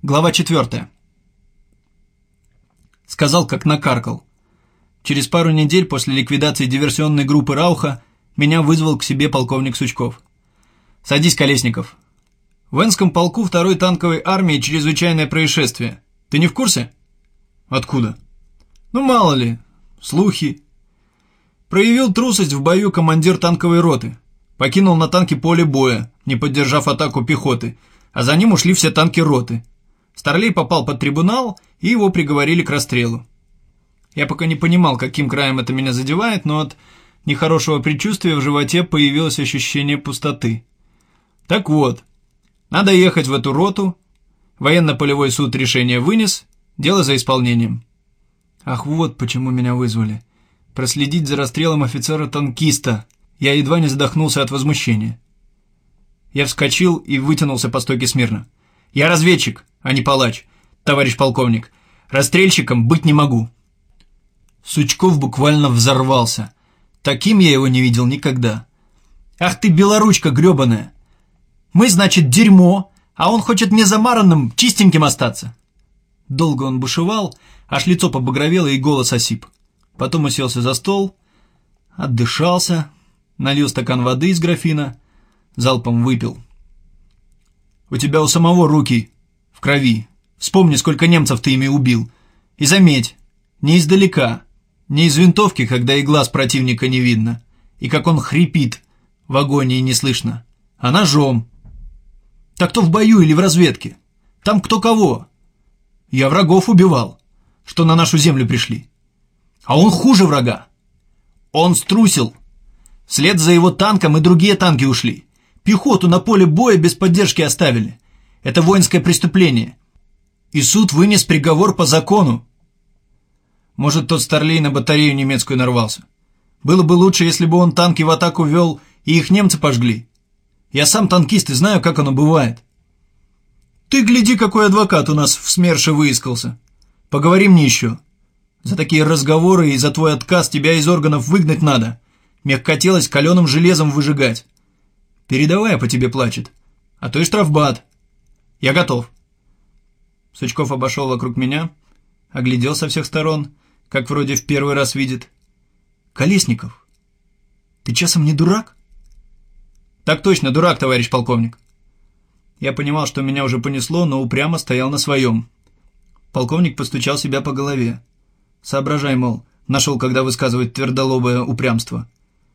Глава 4. Сказал, как накаркал. Через пару недель после ликвидации диверсионной группы Рауха меня вызвал к себе полковник Сучков. «Садись, Колесников. В Энском полку 2-й танковой армии чрезвычайное происшествие. Ты не в курсе?» «Откуда?» «Ну, мало ли. Слухи». Проявил трусость в бою командир танковой роты. Покинул на танке поле боя, не поддержав атаку пехоты, а за ним ушли все танки роты. Старлей попал под трибунал, и его приговорили к расстрелу. Я пока не понимал, каким краем это меня задевает, но от нехорошего предчувствия в животе появилось ощущение пустоты. Так вот, надо ехать в эту роту, военно-полевой суд решение вынес, дело за исполнением. Ах, вот почему меня вызвали. Проследить за расстрелом офицера-танкиста. Я едва не задохнулся от возмущения. Я вскочил и вытянулся по стойке смирно. Я разведчик, а не палач, товарищ полковник. Расстрельщиком быть не могу. Сучков буквально взорвался. Таким я его не видел никогда. Ах ты, белоручка гребаная! Мы, значит, дерьмо, а он хочет не замаранным, чистеньким остаться. Долго он бушевал, аж лицо побагровело и голос осип. Потом уселся за стол, отдышался, налил стакан воды из графина, залпом выпил. У тебя у самого руки в крови. Вспомни, сколько немцев ты ими убил. И заметь, не издалека, не из винтовки, когда и глаз противника не видно, и как он хрипит в агонии не слышно, а ножом. Так то в бою или в разведке. Там кто кого. Я врагов убивал, что на нашу землю пришли. А он хуже врага. Он струсил. Вслед за его танком и другие танки ушли. Пехоту на поле боя без поддержки оставили. Это воинское преступление. И суд вынес приговор по закону. Может, тот Старлей на батарею немецкую нарвался. Было бы лучше, если бы он танки в атаку вел, и их немцы пожгли. Я сам танкист и знаю, как оно бывает. Ты гляди, какой адвокат у нас в СМЕРШе выискался. Поговори мне еще. За такие разговоры и за твой отказ тебя из органов выгнать надо. Мягкотелость каленым железом выжигать. Передовая по тебе плачет. А то и штрафбат. Я готов. Сучков обошел вокруг меня, оглядел со всех сторон, как вроде в первый раз видит. Колесников, ты часом не дурак? Так точно, дурак, товарищ полковник. Я понимал, что меня уже понесло, но упрямо стоял на своем. Полковник постучал себя по голове. Соображай, мол, нашел, когда высказывать твердолобое упрямство.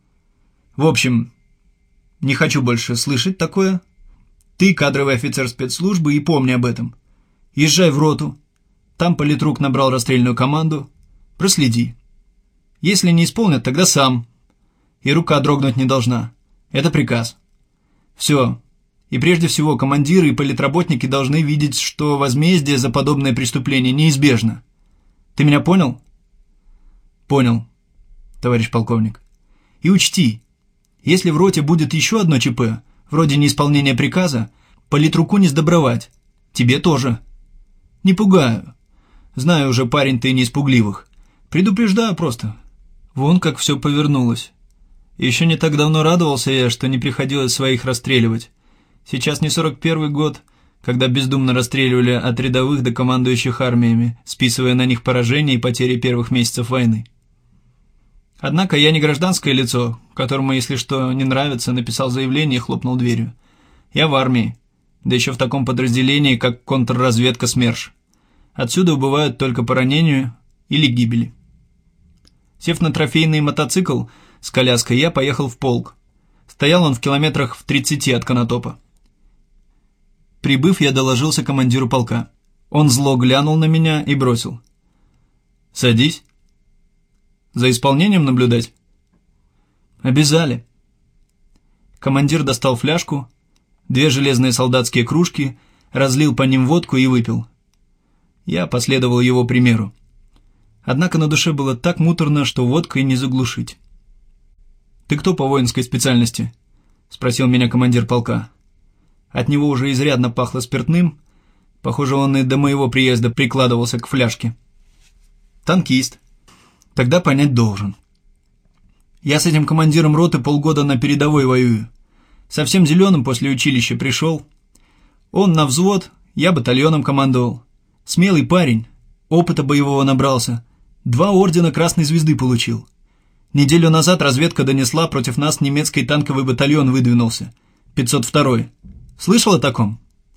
В общем, не хочу больше слышать такое. Ты кадровый офицер спецслужбы и помни об этом. Езжай в роту. Там политрук набрал расстрельную команду. Проследи. Если не исполнят, тогда сам. И рука дрогнуть не должна. Это приказ. Все. И прежде всего командиры и политработники должны видеть, что возмездие за подобное преступление неизбежно. Ты меня понял? Понял, товарищ полковник. И учти, если в роте будет еще одно ЧП, вроде неисполнения приказа, политруку не сдобровать. Тебе тоже. Не пугаю. Знаю уже, парень, ты не из пугливых. Предупреждаю просто. Вон как все повернулось. Еще не так давно радовался я, что не приходилось своих расстреливать. Сейчас не 41-й год, когда бездумно расстреливали от рядовых до командующих армиями, списывая на них поражения и потери первых месяцев войны. Однако я не гражданское лицо, которому, если что не нравится, написал заявление и хлопнул дверью. Я в армии, да еще в таком подразделении, как контрразведка СМЕРШ. Отсюда убывают только по ранению или гибели. Сев на трофейный мотоцикл с коляской, я поехал в полк. Стоял он в километрах в 30 от Конотопа. Прибыв, я доложился командиру полка. Он зло глянул на меня и бросил: «Садись. За исполнением наблюдать?» «Обязали». Командир достал фляжку, 2 железные солдатские кружки, разлил по ним водку и выпил. Я последовал его примеру. Однако на душе было так муторно, что водкой не заглушить. «Ты кто по воинской специальности?» — спросил меня командир полка. От него уже изрядно пахло спиртным. Похоже, он и до моего приезда прикладывался к фляжке. «Танкист. Тогда понять должен. Я с этим командиром роты полгода на передовой воюю. Совсем зеленым после училища пришел. Он на взвод Я батальоном командовал. Смелый парень, опыта боевого набрался. 2 ордена Красной Звезды получил. Неделю назад разведка донесла, против нас немецкий танковый батальон выдвинулся. 502-й. Слышал о таком?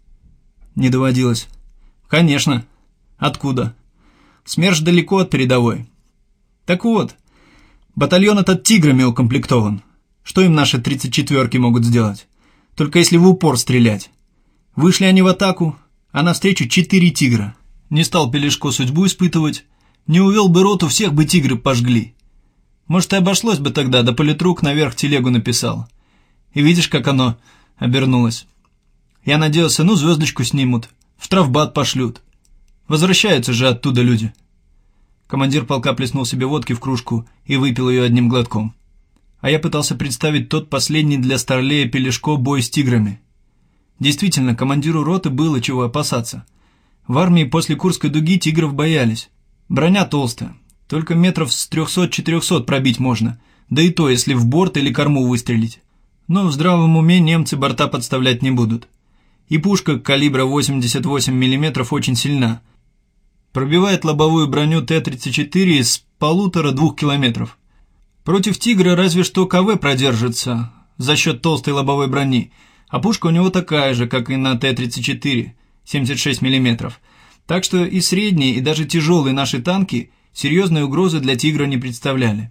Не доводилось. Конечно. Откуда? СМЕРШ далеко от передовой. Так вот, батальон этот тиграми укомплектован. Что им наши 34-ки могут сделать? Только если в упор стрелять. Вышли они в атаку, а навстречу 4 тигра. Не стал Пелешко судьбу испытывать. Не увел бы роту, всех бы тигры пожгли. Может, и обошлось бы тогда, да политрук наверх телегу написал. И видишь, как оно обернулось. Я надеялся, ну, звездочку снимут, в штрафбат пошлют. Возвращаются же оттуда люди. Командир полка плеснул себе водки в кружку и выпил ее одним глотком. А я пытался представить тот последний для Старлея Пелешко бой с тиграми. Действительно, командиру роты было чего опасаться. В армии после Курской дуги тигров боялись. Броня толстая, только метров с 300-400 пробить можно, да и то, если в борт или корму выстрелить. Но в здравом уме немцы борта подставлять не будут. И пушка калибра 88 мм очень сильна. Пробивает лобовую броню Т-34 из 1,5-2 километров. Против «Тигра» разве что КВ продержится за счет толстой лобовой брони, а пушка у него такая же, как и на Т-34, 76 мм. Так что и средние, и даже тяжелые наши танки серьезной угрозы для «Тигра» не представляли.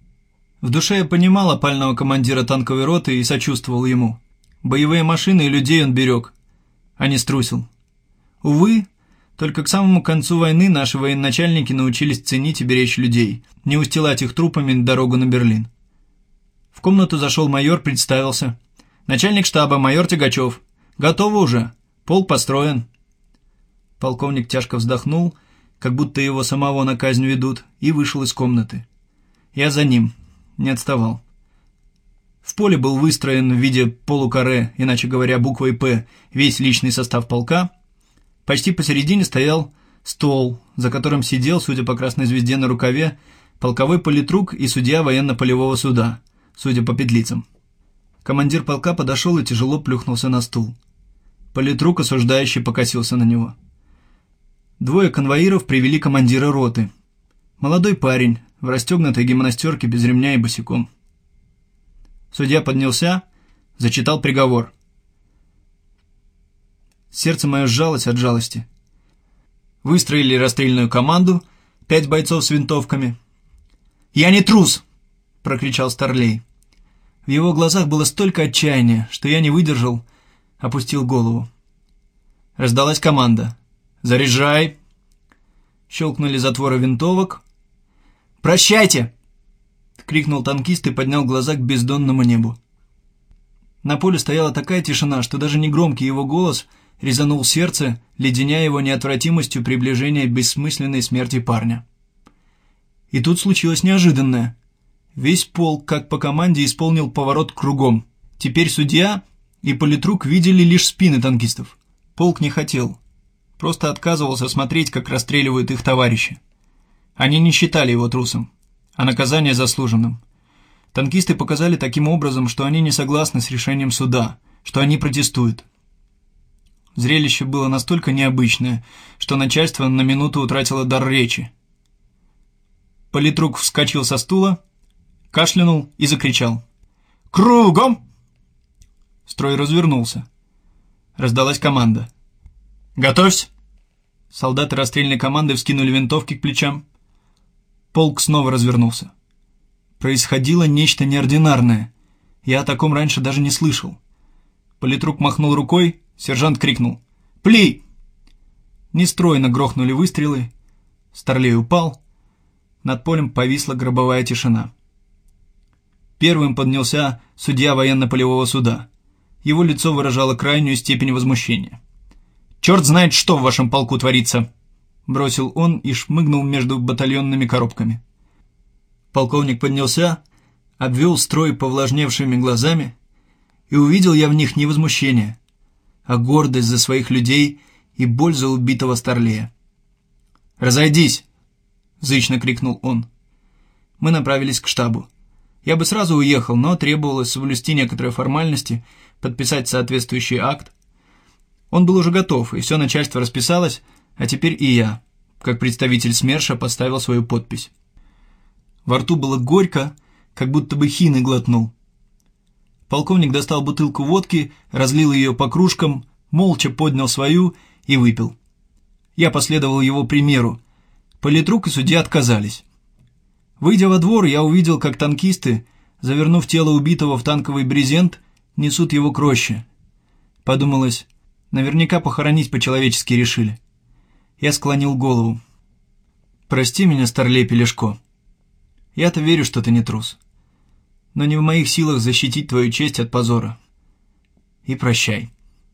В душе я понимал опального командира танковой роты и сочувствовал ему. Боевые машины и людей он берег, а не струсил. Увы, только к самому концу войны наши военачальники научились ценить и беречь людей, не устилать их трупами дорогу на Берлин. В комнату зашел майор, представился. «Начальник штаба, майор Тягачев. Готово уже. Полк построен». Полковник тяжко вздохнул, как будто его самого на казнь ведут, и вышел из комнаты. Я за ним, не отставал. В поле был выстроен в виде полукаре, иначе говоря, буквой «П», весь личный состав полка. Почти посередине стоял стол, за которым сидел, судя по красной звезде на рукаве, полковой политрук и судья военно-полевого суда, судя по петлицам. Командир полка подошел и тяжело плюхнулся на стул. Политрук осуждающий покосился на него. 2 конвоиров привели командира роты. Молодой парень, в расстегнутой гимнастерке без ремня и босиком. Судья поднялся, зачитал приговор. Сердце мое сжалось от жалости. Выстроили расстрельную команду, 5 бойцов с винтовками. «Я не трус!» – прокричал Старлей. В его глазах было столько отчаяния, что я не выдержал, опустил голову. Раздалась команда. «Заряжай!» Щелкнули затворы винтовок. «Прощайте!» — крикнул танкист и поднял глаза к бездонному небу. На поле стояла такая тишина, что даже негромкий его голос резанул сердце, леденяя его неотвратимостью приближения бессмысленной смерти парня. И тут случилось неожиданное. Весь полк, как по команде, исполнил поворот кругом. Теперь судья и политрук видели лишь спины танкистов. Полк не хотел. Просто отказывался смотреть, как расстреливают их товарищи. Они не считали его трусом, а наказание заслуженным. Танкисты показали таким образом, что они не согласны с решением суда, что они протестуют. Зрелище было настолько необычное, что начальство на минуту утратило дар речи. Политрук вскочил со стула, кашлянул и закричал: «Кругом!» Строй развернулся. Раздалась команда. «Готовься!» Солдаты расстрельной команды вскинули винтовки к плечам. Полк снова развернулся. Происходило нечто неординарное. Я о таком раньше даже не слышал. Политрук махнул рукой, сержант крикнул: «Пли!» Нестройно грохнули выстрелы. Старлей упал. Над полем повисла гробовая тишина. Первым поднялся судья военно-полевого суда. Его лицо выражало крайнюю степень возмущения. «Черт знает, что в вашем полку творится!» — бросил он и шмыгнул между батальонными коробками. Полковник поднялся, обвел строй повлажневшими глазами, и увидел я в них не возмущение, а гордость за своих людей и боль за убитого Старлея. «Разойдись!» — зычно крикнул он. Мы направились к штабу. Я бы сразу уехал, но требовалось соблюсти некоторые формальности, подписать соответствующий акт. Он был уже готов, и все начальство расписалось, а теперь и я, как представитель СМЕРШа, поставил свою подпись. Во рту было горько, как будто бы хины глотнул. Полковник достал бутылку водки, разлил ее по кружкам, молча поднял свою и выпил. Я последовал его примеру. Политрук и судья отказались. Выйдя во двор, я увидел, как танкисты, завернув тело убитого в танковый брезент, несут его к роще. Подумалось, наверняка похоронить по-человечески решили. Я склонил голову. «Прости меня, старлей Пелешко. Я-то верю, что ты не трус. Но не в моих силах защитить твою честь от позора. И прощай».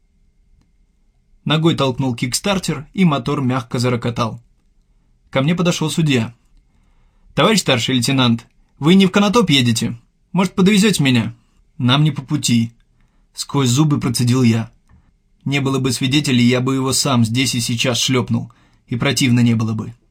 Ногой толкнул кикстартер, и мотор мягко зарокотал. Ко мне подошел судья. «Товарищ старший лейтенант, вы не в Конотоп едете? Может, подвезете меня?» «Нам не по пути», — сквозь зубы процедил я. Не было бы свидетелей, я бы его сам здесь и сейчас шлепнул, и противно не было бы.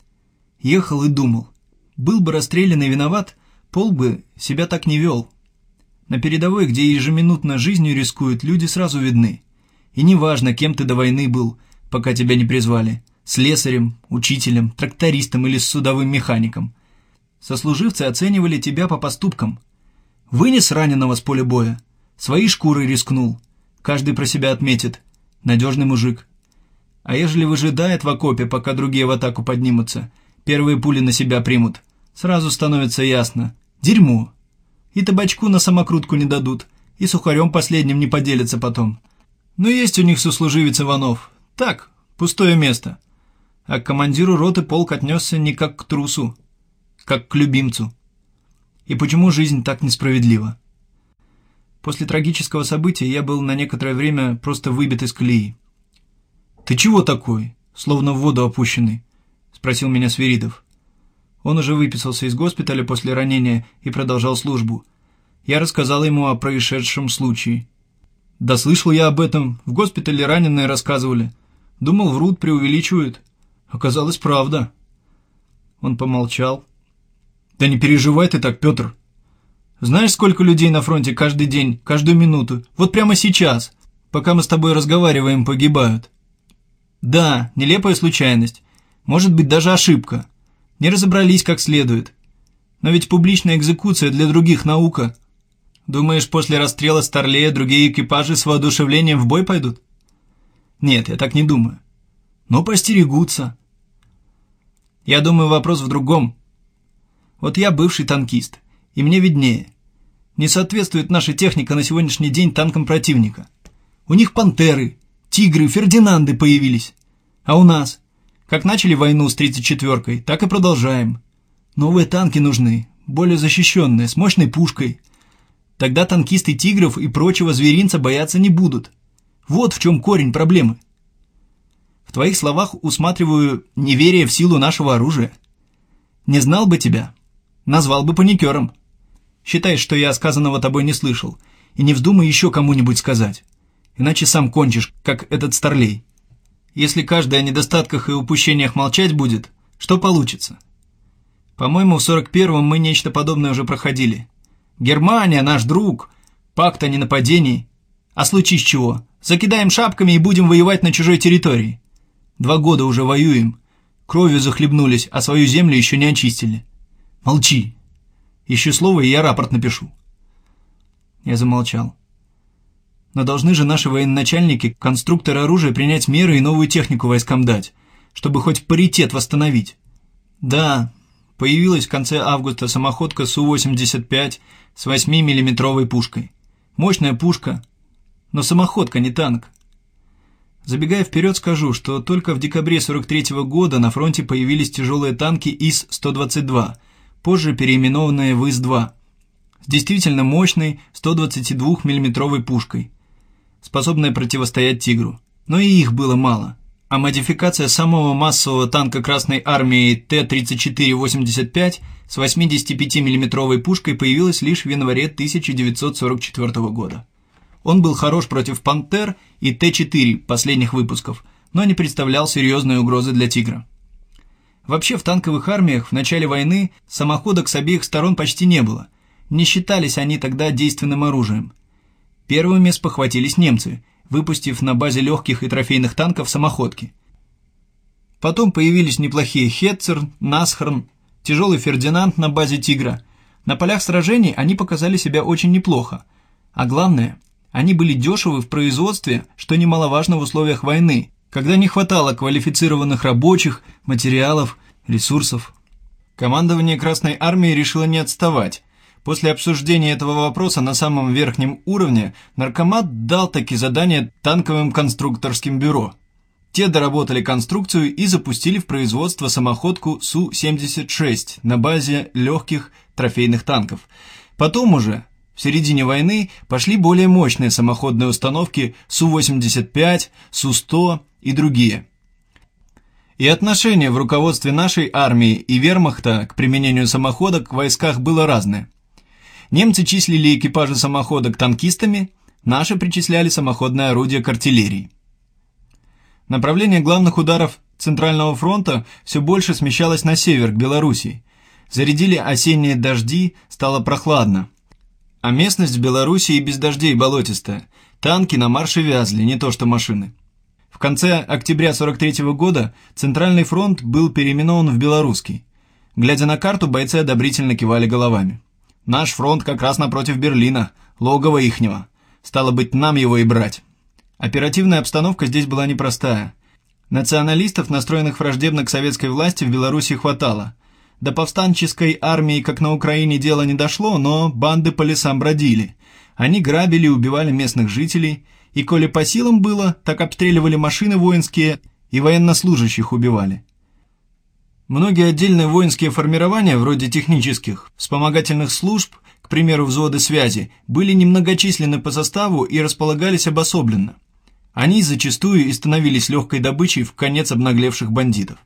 Ехал и думал. Был бы расстрелян и виноват, полк бы себя так не вел. На передовой, где ежеминутно жизнью рискуют, люди сразу видны. И неважно, кем ты до войны был, пока тебя не призвали. Слесарем, учителем, трактористом или судовым механиком. Сослуживцы оценивали тебя по поступкам. Вынес раненого с поля боя, своей шкурой рискнул. Каждый про себя отметит. Надежный мужик. А ежели выжидает в окопе, пока другие в атаку поднимутся, первые пули на себя примут, сразу становится ясно. Дерьмо. И табачку на самокрутку не дадут, и сухарем последним не поделятся потом. Но есть у них сослуживец Иванов. Так, пустое место. А к командиру роты полк отнесся не как к трусу, как к любимцу. И почему жизнь так несправедлива? После трагического события я был на некоторое время просто выбит из колеи. «Ты чего такой, словно в воду опущенный?» — спросил меня Свиридов. Он уже выписался из госпиталя после ранения и продолжал службу. Я рассказал ему о происшедшем случае. «Да слышал я об этом, в госпитале раненые рассказывали. Думал, врут, преувеличивают. Оказалось, правда». Он помолчал. «Да не переживай ты так, Петр. Знаешь, сколько людей на фронте каждый день, каждую минуту, вот прямо сейчас, пока мы с тобой разговариваем, погибают? Да, нелепая случайность, может быть, даже ошибка. Не разобрались как следует. Но ведь публичная экзекуция для других наука. Думаешь, после расстрела Старлея другие экипажи с воодушевлением в бой пойдут? Нет, я так не думаю. Но постерегутся. Я думаю, вопрос в другом. Вот я бывший танкист, и мне виднее. Не соответствует наша техника на сегодняшний день танкам противника. У них пантеры, тигры, фердинанды появились. А у нас? Как начали войну с 34-кой, так и продолжаем. Новые танки нужны, более защищенные, с мощной пушкой. Тогда танкисты тигров и прочего зверинца бояться не будут. Вот в чем корень проблемы. В твоих словах усматриваю неверие в силу нашего оружия. Не знал бы тебя, назвал бы паникером. Считай, что я сказанного тобой не слышал, и не вздумай еще кому-нибудь сказать, иначе сам кончишь, как этот старлей. Если каждый о недостатках и упущениях молчать будет, что получится? По-моему, в 41-м мы нечто подобное уже проходили. Германия, наш друг, пакт о ненападении. А случись чего, закидаем шапками и будем воевать на чужой территории. 2 года уже воюем, кровью захлебнулись, а свою землю еще не очистили. Молчи. Еще слово, и я рапорт напишу. Я замолчал. Но должны же наши военачальники, конструкторы оружия, принять меры и новую технику войскам дать, чтобы хоть паритет восстановить. Да, появилась в конце августа самоходка Су-85 с 8-миллиметровой пушкой. Мощная пушка, но самоходка, не танк. Забегая вперед, скажу, что только в декабре 43-го года на фронте появились тяжелые танки ИС-122, позже переименованные в ИС-2, с действительно мощной 122-миллиметровой пушкой, способной противостоять «Тигру». Но и их было мало, а модификация самого массового танка Красной Армии Т-34-85 с 85-миллиметровой пушкой появилась лишь в январе 1944 года. Он был хорош против «Пантер» и Т-4 последних выпусков, но не представлял серьезной угрозы для «Тигра». Вообще в танковых армиях в начале войны самоходок с обеих сторон почти не было, не считались они тогда действенным оружием. Первыми спохватились немцы, выпустив на базе легких и трофейных танков самоходки. Потом появились неплохие Хетцер, Насхорн, тяжелый Фердинанд на базе Тигра. На полях сражений они показали себя очень неплохо. А главное, они были дешевы в производстве, что немаловажно в условиях войны, когда не хватало квалифицированных рабочих, материалов, ресурсов. Командование Красной Армии решило не отставать. После обсуждения этого вопроса на самом верхнем уровне наркомат дал таки задание танковым конструкторским бюро. Те доработали конструкцию и запустили в производство самоходку Су-76 на базе легких трофейных танков. Потом уже, в середине войны, пошли более мощные самоходные установки Су-85, Су-100 и другие. И отношение в руководстве нашей армии и вермахта к применению самоходок в войсках было разное. Немцы числили экипажи самоходок танкистами, наши причисляли самоходное орудие к артиллерии. Направление главных ударов Центрального фронта все больше смещалось на север, к Белоруссии. Зарядили осенние дожди, стало прохладно. А местность в Белоруссии без дождей болотистая. Танки на марше вязли, не то что машины. В конце октября 1943 года Центральный фронт был переименован в Белорусский. Глядя на карту, бойцы одобрительно кивали головами. Наш фронт как раз напротив Берлина, логово ихнего. Стало быть, нам его и брать. Оперативная обстановка здесь была непростая. Националистов, настроенных враждебно к советской власти, в Беларуси хватало. До повстанческой армии, как на Украине, дело не дошло, но банды по лесам бродили. Они грабили и убивали местных жителей, и коли по силам было, так обстреливали машины воинские и военнослужащих убивали. Многие отдельные воинские формирования, вроде технических, вспомогательных служб, к примеру, взводы связи, были немногочисленны по составу и располагались обособленно. Они зачастую и становились легкой добычей в конец обнаглевших бандитов.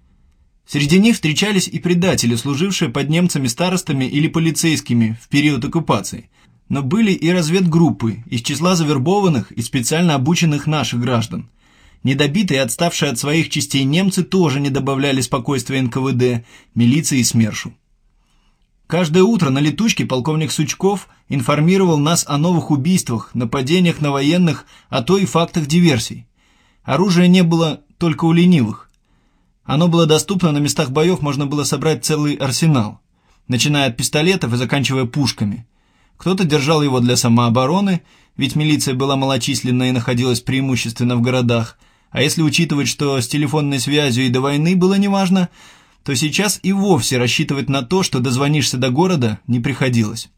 Среди них встречались и предатели, служившие под немцами старостами или полицейскими в период оккупации, но были и разведгруппы из числа завербованных и специально обученных наших граждан. Недобитые и отставшие от своих частей немцы тоже не добавляли спокойствия НКВД, милиции и СМЕРШу. Каждое утро на летучке полковник Сучков информировал нас о новых убийствах, нападениях на военных, а то и фактах диверсий. Оружия не было только у ленивых. Оно было доступно, на местах боев можно было собрать целый арсенал, начиная от пистолетов и заканчивая пушками. Кто-то держал его для самообороны, ведь милиция была малочисленна и находилась преимущественно в городах, а если учитывать, что с телефонной связью и до войны было неважно, то сейчас и вовсе рассчитывать на то, что дозвонишься до города, не приходилось.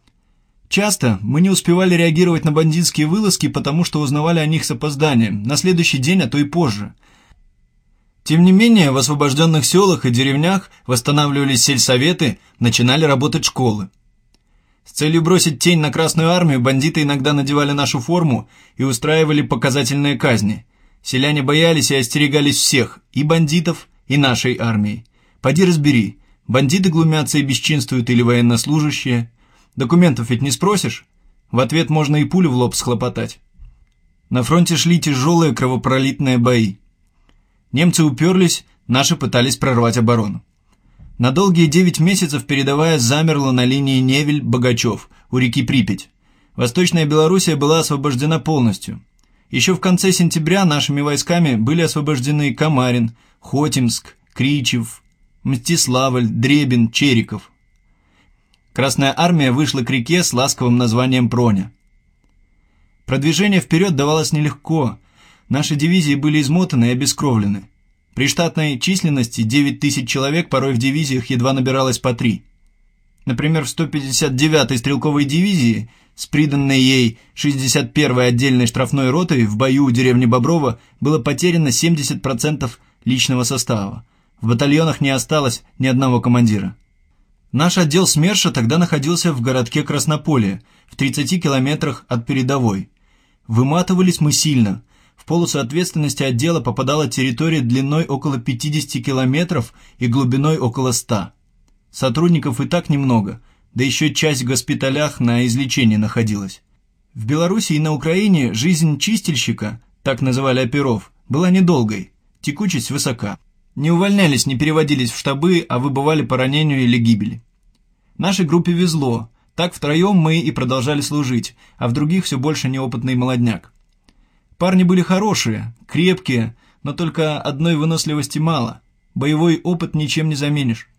Часто мы не успевали реагировать на бандитские вылазки, потому что узнавали о них с опозданием, на следующий день, а то и позже. Тем не менее, в освобожденных селах и деревнях восстанавливались сельсоветы, начинали работать школы. С целью бросить тень на Красную Армию бандиты иногда надевали нашу форму и устраивали показательные казни. Селяне боялись и остерегались всех, и бандитов, и нашей армии. Поди разбери, бандиты глумятся и бесчинствуют или военнослужащие. Документов ведь не спросишь, в ответ можно и пулю в лоб схлопотать. На фронте шли тяжелые кровопролитные бои. Немцы уперлись, наши пытались прорвать оборону. На долгие 9 месяцев передовая замерла на линии Невель-Богачев у реки Припять. Восточная Белоруссия была освобождена полностью. Еще в конце сентября нашими войсками были освобождены Камарин, Хотимск, Кричев, Мстиславль, Дребин, Чериков. Красная армия вышла к реке с ласковым названием Проня. Продвижение вперед давалось нелегко. Наши дивизии были измотаны и обескровлены. При штатной численности 9 тысяч человек порой в дивизиях едва набиралось по 3. Например, в 159-й стрелковой дивизии с приданной ей 61-й отдельной штрафной ротой в бою у деревни Боброва было потеряно 70% личного состава. В батальонах не осталось ни одного командира. Наш отдел СМЕРШа тогда находился в городке Краснополье, в 30 километрах от передовой. Выматывались мы сильно. В полосу ответственности отдела попадала территория длиной около 50 километров и глубиной около 100. Сотрудников и так немного, да еще часть в госпиталях на излечении находилась. В Беларуси и на Украине жизнь чистильщика, так называли оперов, была недолгой, текучесть высока. Не увольнялись, не переводились в штабы, а выбывали по ранению или гибели. Нашей группе везло, так втроем мы и продолжали служить, а в других все больше неопытный молодняк. Парни были хорошие, крепкие, но только одной выносливости мало. Боевой опыт ничем не заменишь.